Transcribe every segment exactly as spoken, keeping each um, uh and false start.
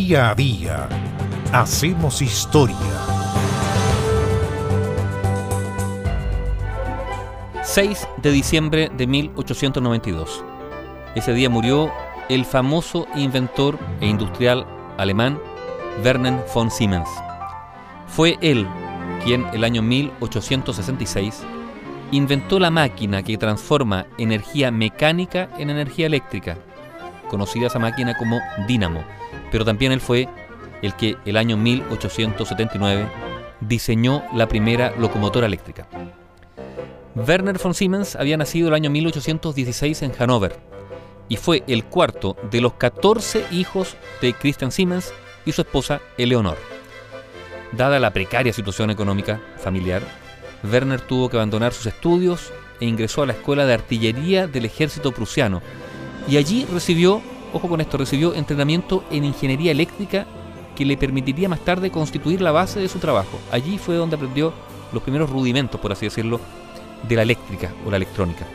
Día a día hacemos historia. seis de diciembre de mil ochocientos noventa y dos. Ese día murió el famoso inventor e industrial alemán Werner von Siemens. Fue él quien el año mil ochocientos sesenta y seis inventó la máquina que transforma energía mecánica en energía eléctrica, conocida esa máquina como dínamo, pero también él fue el que el año mil ochocientos setenta y nueve diseñó la primera locomotora eléctrica. Werner von Siemens había nacido el año mil ochocientos dieciséis en Hannover y fue el cuarto de los catorce hijos de Christian Siemens y su esposa Eleonor. Dada la precaria situación económica familiar, Werner tuvo que abandonar sus estudios e ingresó a la escuela de artillería del ejército prusiano y allí recibió, ojo con esto, recibió entrenamiento en ingeniería eléctrica que le permitiría más tarde constituir la base de su trabajo. Allí fue donde aprendió los primeros rudimentos, por así decirlo, de la eléctrica o la electrónica.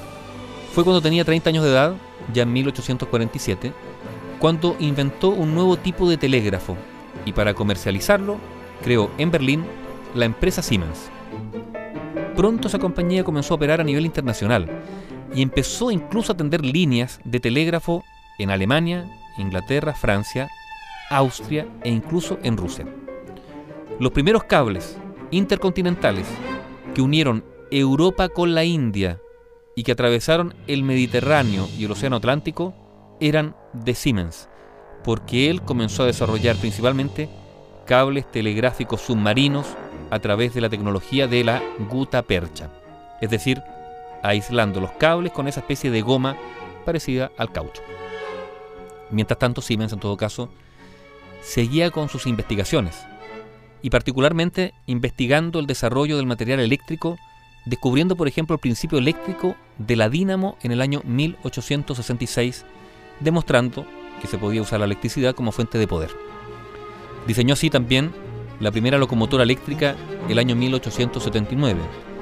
Fue cuando tenía treinta años de edad, ya en mil ochocientos cuarenta y siete, cuando inventó un nuevo tipo de telégrafo y para comercializarlo creó en Berlín la empresa Siemens. Pronto esa compañía comenzó a operar a nivel internacional y empezó incluso a tender líneas de telégrafo en Alemania, Inglaterra, Francia, Austria e incluso en Rusia. Los primeros cables intercontinentales que unieron Europa con la India y que atravesaron el Mediterráneo y el Océano Atlántico eran de Siemens, porque él comenzó a desarrollar principalmente cables telegráficos submarinos a través de la tecnología de la gutta-percha, es decir, aislando los cables con esa especie de goma parecida al caucho. Mientras tanto, Siemens, en todo caso, seguía con sus investigaciones y particularmente investigando el desarrollo del material eléctrico, descubriendo, por ejemplo, el principio eléctrico de la dínamo en el año mil ochocientos sesenta y seis, demostrando que se podía usar la electricidad como fuente de poder. Diseñó así también la primera locomotora eléctrica el año mil ochocientos setenta y nueve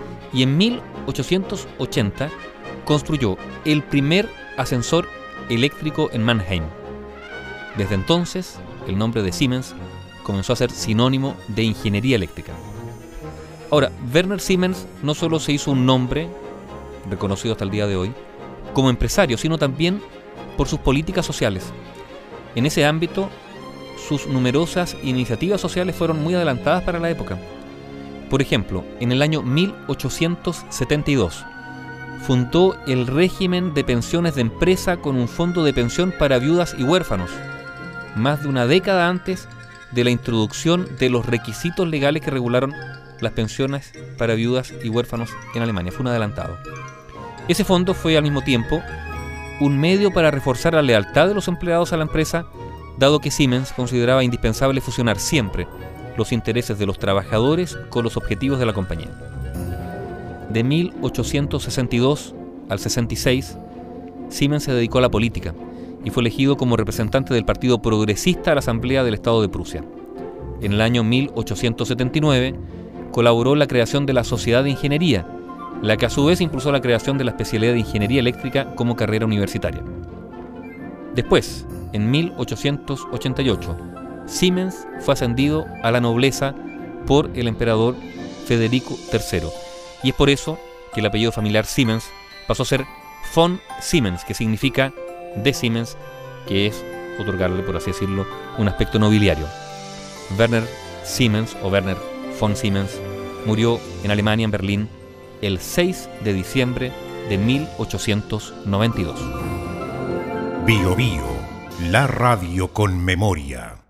y en mil ochocientos ochenta construyó el primer ascensor eléctrico en Mannheim. Desde entonces, el nombre de Siemens comenzó a ser sinónimo de ingeniería eléctrica. Ahora, Werner Siemens no solo se hizo un nombre, reconocido hasta el día de hoy, como empresario, sino también por sus políticas sociales. En ese ámbito, sus numerosas iniciativas sociales fueron muy adelantadas para la época. Por ejemplo, en el año mil ochocientos setenta y dos, fundó el régimen de pensiones de empresa con un fondo de pensión para viudas y huérfanos, más de una década antes de la introducción de los requisitos legales que regularon las pensiones para viudas y huérfanos en Alemania. Fue un adelantado. Ese fondo fue al mismo tiempo un medio para reforzar la lealtad de los empleados a la empresa, dado que Siemens consideraba indispensable fusionar siempre los intereses de los trabajadores con los objetivos de la compañía. De mil ochocientos sesenta y dos al sesenta y seis, Siemens se dedicó a la política y fue elegido como representante del Partido Progresista a la Asamblea del Estado de Prusia. En el año mil ochocientos setenta y nueve, colaboró en la creación de la Sociedad de Ingeniería, la que a su vez impulsó la creación de la especialidad de Ingeniería Eléctrica como carrera universitaria. Después, en mil ochocientos ochenta y ocho, Siemens fue ascendido a la nobleza por el emperador Federico tercero, y es por eso que el apellido familiar Siemens pasó a ser von Siemens, que significa de Siemens, que es otorgarle, por así decirlo, un aspecto nobiliario. Werner Siemens o Werner von Siemens murió en Alemania, en Berlín, el seis de diciembre de mil ochocientos noventa y dos. Bio Bio, la radio con memoria.